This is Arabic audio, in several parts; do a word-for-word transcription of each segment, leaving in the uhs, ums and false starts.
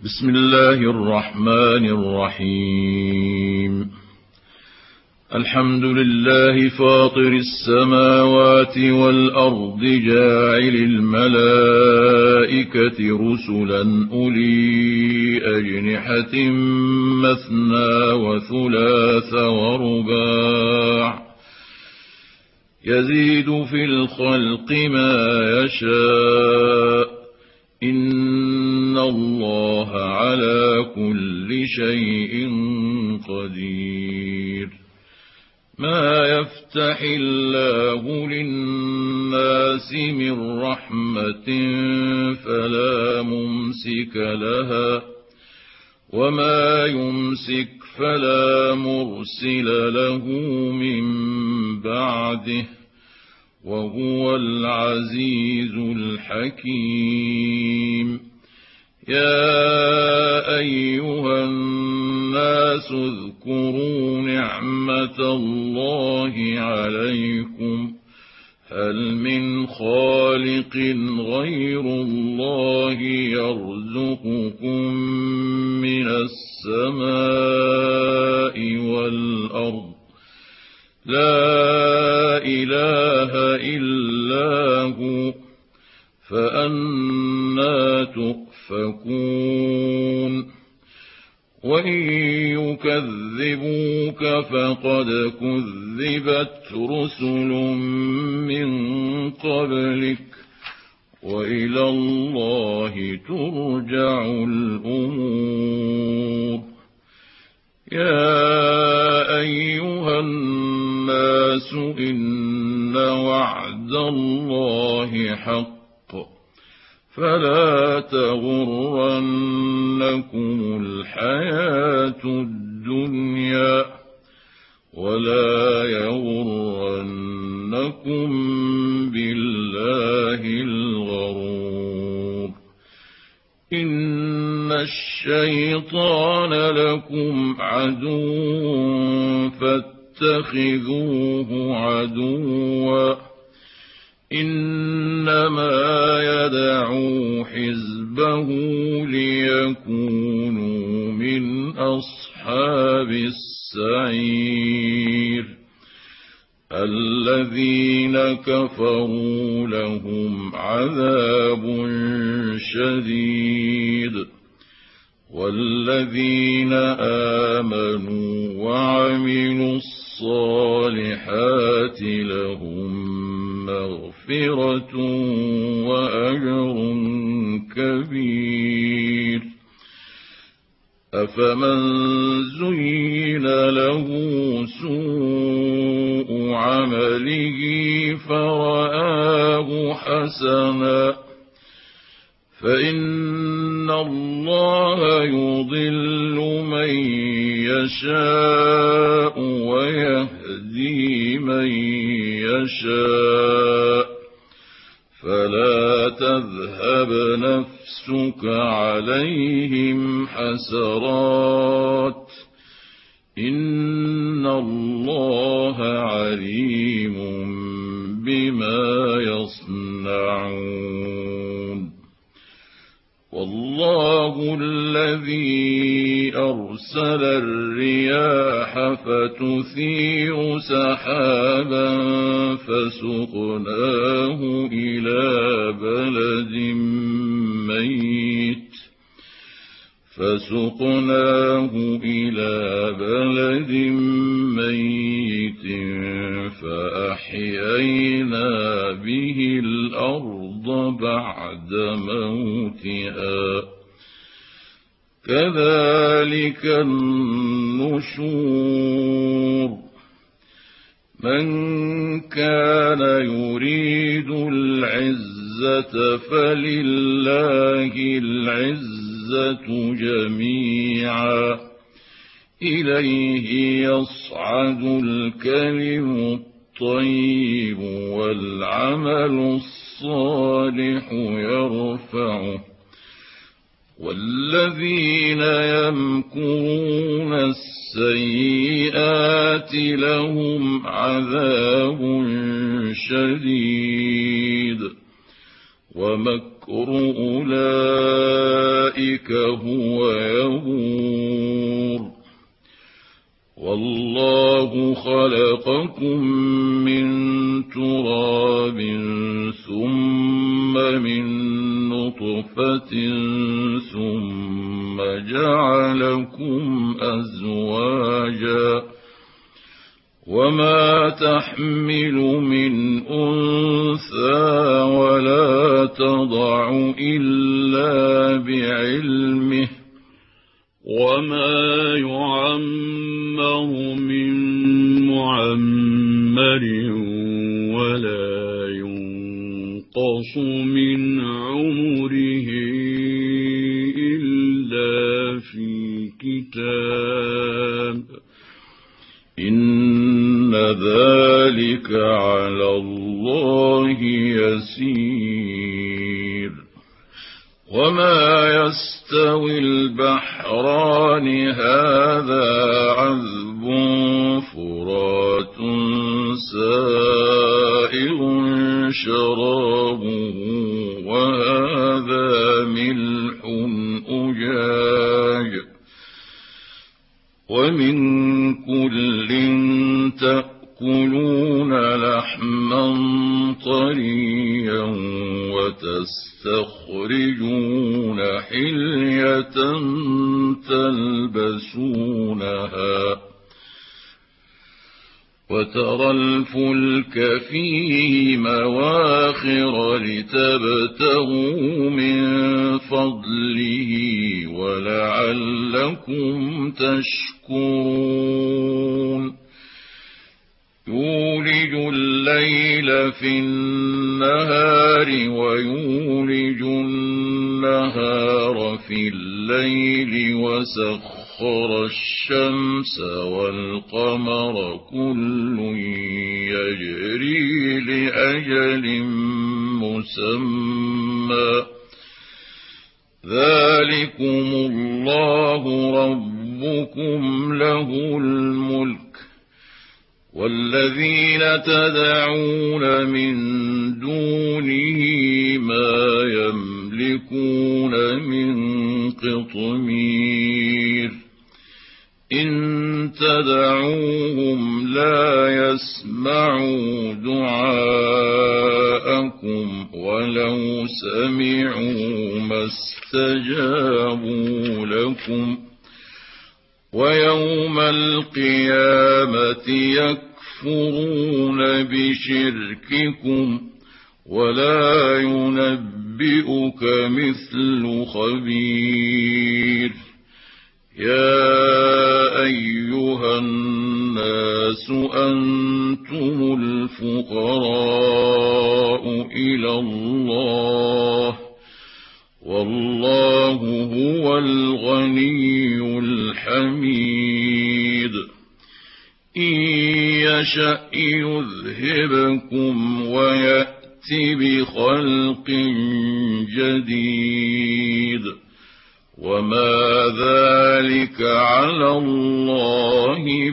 بسم الله الرحمن الرحيم. الحمد لله فاطر السماوات والأرض جاعل الملائكة رسلا أولي أجنحة مثنى وثلاث ورباع يزيد في الخلق ما يشاء إن الله على كل شيء قدير. ما يفتح الله للناس من رحمة فلا ممسك لها وما يمسك فلا مرسل له من بعده وهو العزيز الحكيم. يا أيها الناس اذكروا نعمة الله عليكم هل من خالق غير الله يرزقكم من السماء والأرض لا إله إلا هو فأنى تؤفكون. وإن يكذبوك فقد كذبت رسل من قبلك وإلى الله ترجع الأمور. يا أيها الناس إن وعد الله حق فلا تغرنكم الحياة الدنيا ولا يغرنكم بالله الغرور. إن الشيطان لكم عدو فاتخذوه عدوا إنما يدعو حزبه ليكونوا من أصحاب السعير. الذين كفروا لهم عذاب شديد والذين آمنوا وعملوا الصالحات لهم مغفرة وأجر كبير. أفمن زين له سوء عمله فرآه حسنا فإن الله يضل من يشاء ويهدي من يشاء فلا تذهب نفسك عليهم حسرات إن الله عليم بما يصنعون. والله الذي أرسل الرياح فتثير سحابا فسقناه إلى بلد ميت فسقناه إلى بلد ميت فأحيينا به الأرض بعد موتها كذلك النشور. من كان يريد العزة فلله العزة جميعا إليه يصعد الكلم الطيب والعمل الصالح يرفعه والذين يمكرون السيئات لهم عذاب شديد ومكر مكر أولئك هو يبور والله خلقكم من تراب ثم من نطفة ثم جعلكم أزواجا وما تحمل من أنثى ولا تضع إلا بعلمه وما يعمر من معمر ولا ينقص من عمره إلا في كتاب إن ذلك على الله يسير وما يستوي البحران هذا عذب فرات سائغ شرابه وهذا ملح أجاج ومن كل تأكلون لحما طريا وتستخرجون حلية تلبسونها وترى الفلك فيه مواخر لتبتغوا من فضله ولعلكم تشكرون يولج الليل في النهار ويولج النهار في الليل وسخر الشمس والقمر كل يجري لأجل مسمى ذلكم الله ربكم له الملك والذين تدعون من دونه ما يملكون من قطمير إن تدعوهم لا يسمعوا دعاءكم ولو سمعوا ما استجابوا لكم ويوم القيامة يكفرون بشرككم ولا ينبئك مثل خبير يا أيها الناس أنتم الفقراء إلى الله والله هو الغني الحميد إن يشأ يذهبكم ويأت بخلق جديد وما ذلك على الله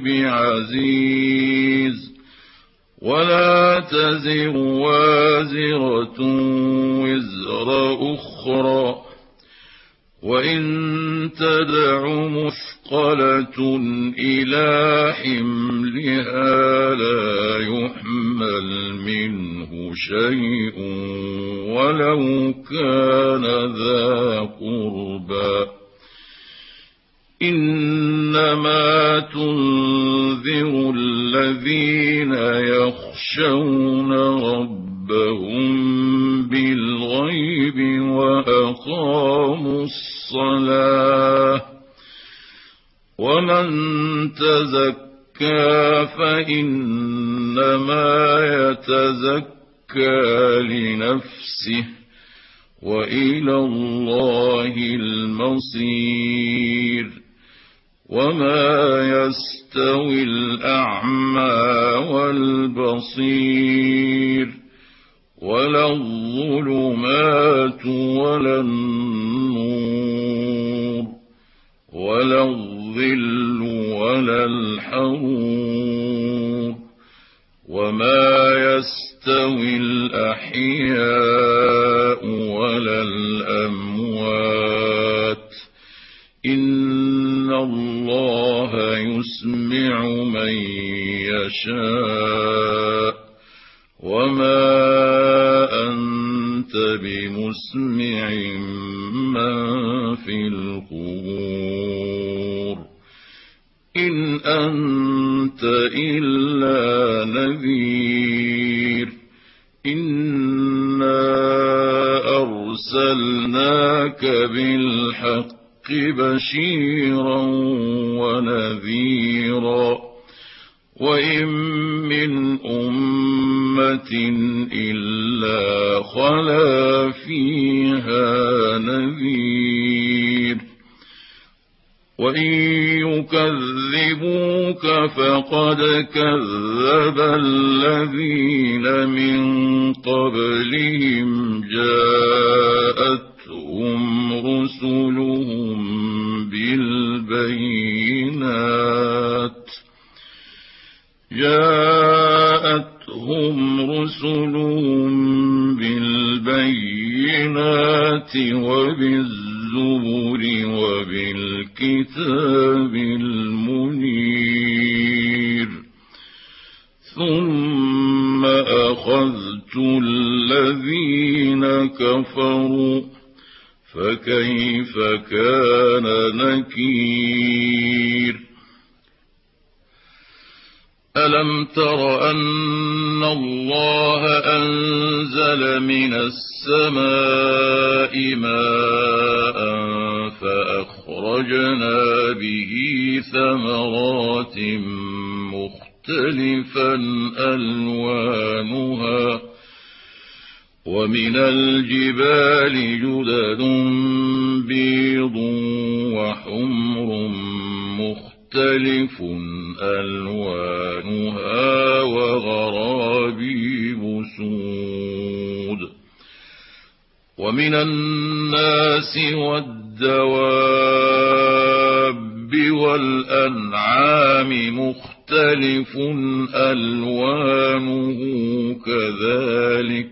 بعزيز ولا تزر وازرة وزر أخرى وإن تدع مثقلة إلى حملها لا يحمل منه شيء ولو كان ذا قربى إنما تنذر الذين يخشون ربهم بالغيب وأقاموا الصلاة ومن تزكى فإنما يتزكى لنفسه وإلى الله المصير وما يستوي الأعمى والبصير ولا الظلمات ولا النور ولا الظل ولا الحرور وما يستوي الأحياء ولا الأموات إن الله يسمع من يشاء وما أنت بمسمع من في القبور إن أنت إلا نذير إنا أرسلناك بالحق بشيرا ونذيرا وإن من أمة إلا خلا فيها نذير وإن يكذبوك فقد كذب الذين من قبلهم جاءتهم رسلهم بالبينات جاءتهم رسلهم بالبينات وبالزبر وبالكتاب المنير ثم أخذت الذين كفروا فكيف كان نكير ألم تر أن الله أنزل من السماء ماء فأخرجنا به ثمرات مختلفا ألوانها ومن الجبال جدد بيض وحمر مختلف ألوانها وغرابيب سود ومن الناس والدواب والأنعام مختلف ألوانه كذلك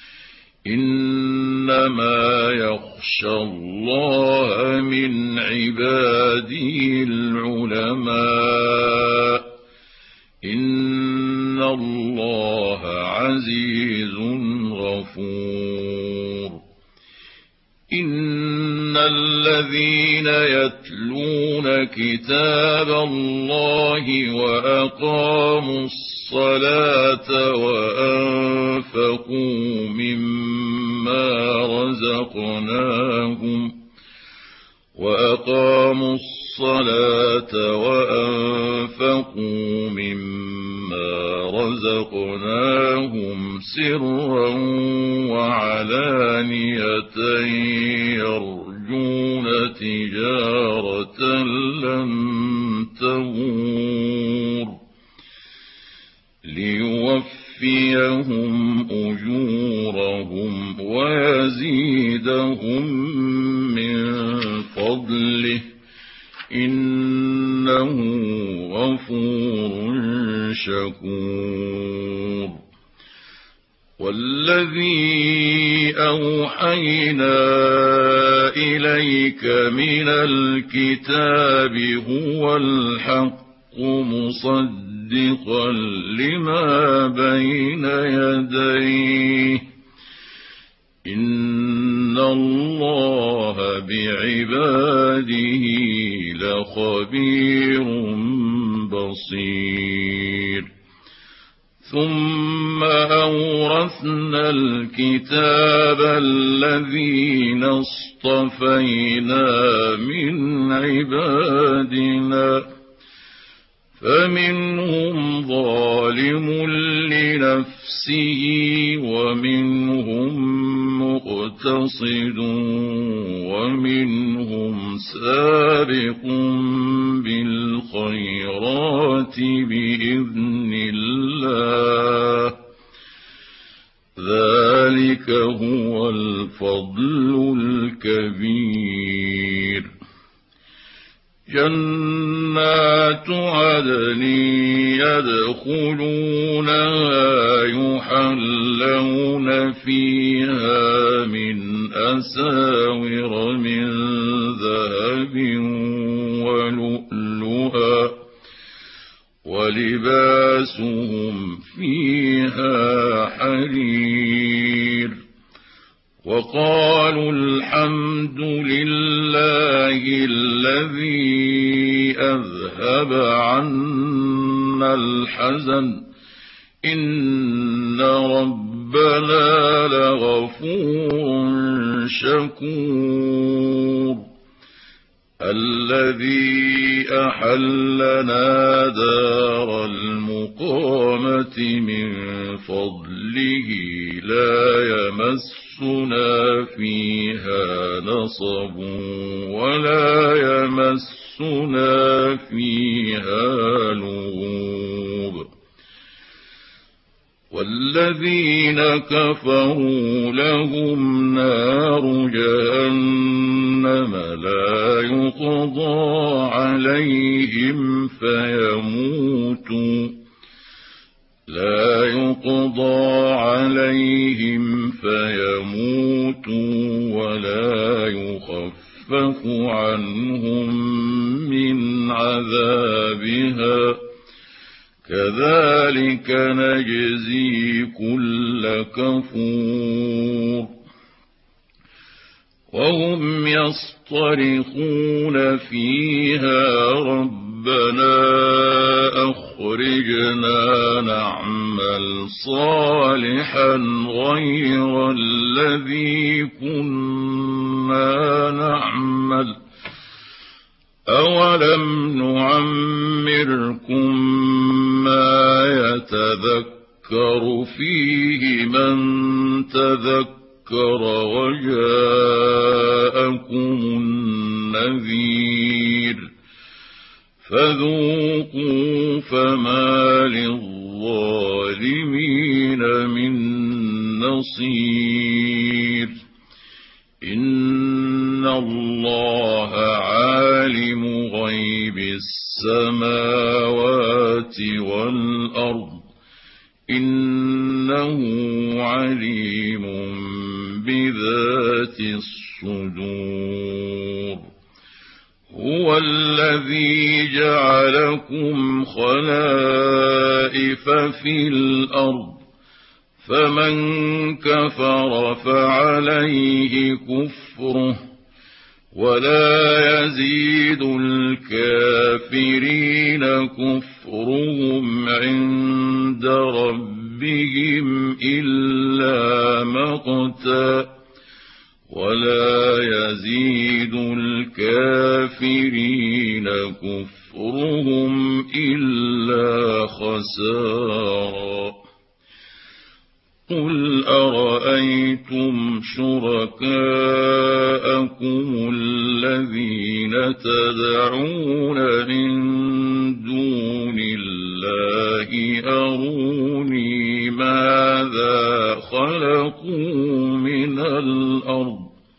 إنما يخشى الله من عباده العلماء إن الله عزيز غفور إن الذين يتلون كتاب الله وأقاموا الصلاة وأنفقوا مما رزقناهم وأقاموا الصلاة وأنفقوا مما رزقناهم سرا وعلانية يرجون تجارة لن تبور ليوفيهم أجورهم ويزيدهم من فضله إنه غفور شكور والذي أوحينا إليك من الكتاب هو الحق مصدقا لما بين يديه إن الله بعباده لخبير بصير ثم أورثنا الكتاب الذين اصطفينا من عبادنا فمنهم ظالم لنفسه ومنهم مقتصد ومنهم سابق بالخيرات بإذن الله ذلك هو الفضل الكبير جنات عدن يدخلونها يحلون فيها من أساور من ذهب ولؤلؤا ولباسهم فيها حرير وقالوا الحمد لله الذي أذهب عنا الحزن إن ربنا لغفور شكور الذي أحلنا دار المقامة من فضله لا يمسنا فيها نصب ولا يمسنا فيها لغوب والذين كفروا لهم نار جهنم لا يقضى عليهم فيموتوا لا يقضى عليهم فيموتوا ولا يخفف عنهم من عذابها كذلك نجزي كل كفور وهم يصطرخون فيها ربنا أخرجنا نعمل صالحا غير الذي كنا نعمل أولم نعمركم ما يتذكر فيه من تذكر وجاءكم النذير فذوقوا فما للظالمين من نصير إن الله عالم غيب السماوات والأرض إنه عليم بذات الصدور هو الذي جعلكم خلائف في الأرض فمن كفر فعليه كفره ولا يزيد الكافرين كفرهم عند ربهم إلا مقتا ولا يزيد الكافرين كفرهم إلا خسارا قل أرأيتم شركاءكم الذين تدعون من دون الله أروني ماذا خلقوا من الأرض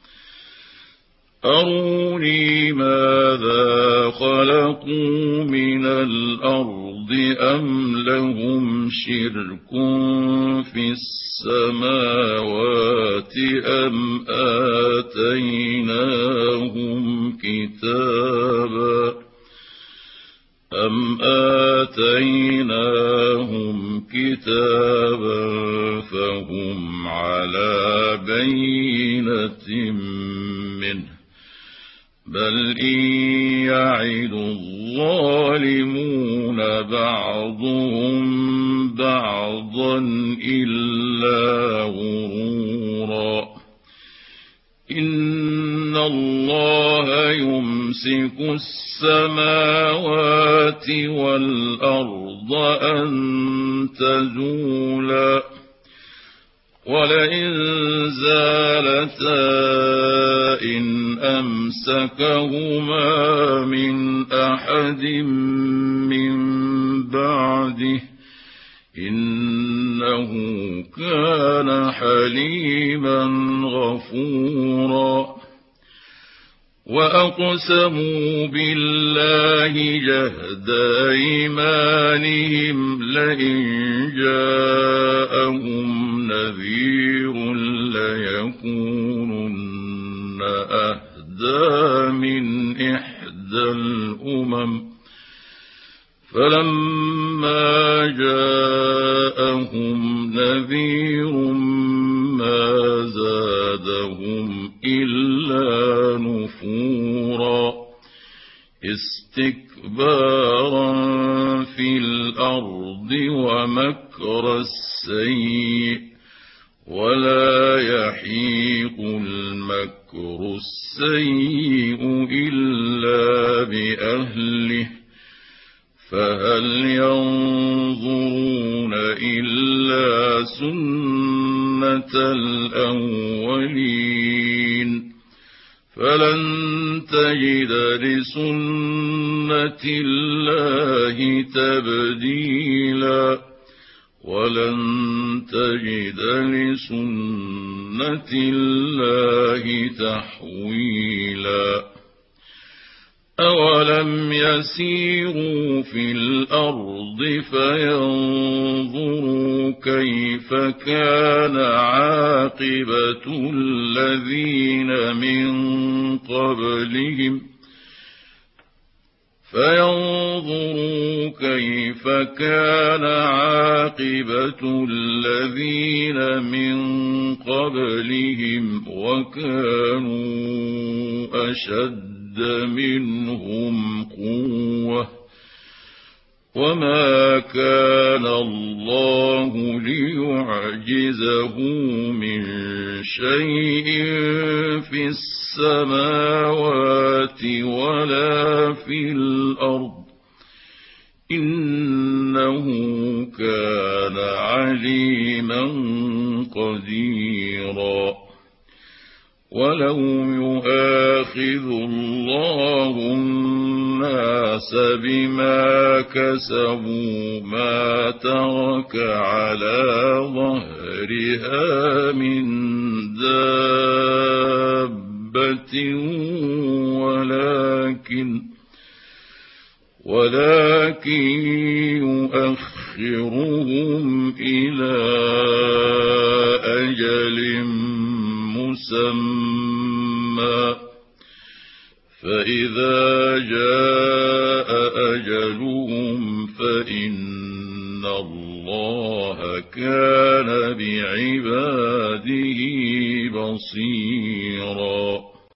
أروني ماذا خلقوا من الأرض أم لهم شرك في السماوات أم آتيناهم كتابا أم آتيناهم كتابا فهم على بينة منه بل إن يعد الظالمون بعضهم بعضا إلا غرورا إن الله يمسك السماوات والأرض أن تزولا ولئن زالتا إن أمسكهما من أحد من بعده إنه كان حليما غفورا وأقسموا بالله جهد أيمانهم لئن جاءهم نذير ليكونن أهدى من إحدى الأمم فلما جاءهم نذير ما زادهم إلا نفورا استكبارا في الأرض ومكر السيء ولا يحيق المكر السيء إلا بأهله فهل ينظرون إلا سنة الأولين فلن تجد لسنة الله تبديلا ولن تجد لسنة الله تحويلا أولم يسيروا في الأرض فينظروا كيف كان عاقبة الذين من قبلهم فينظروا كيف كان عاقبة الذين من قبلهم وكانوا أشد منهم قوة وما كان الله ليعجزه من شيء في السماوات ولا في الأرض إنه كان عليما قديرا ولو يؤاخذ الله الناس بما كسبوا ما ترك على ظهرها من دابة ولكن ولكن يؤخرهم إلى أجل مسمى فإذا جاء أجلهم فإن الله كان بعباده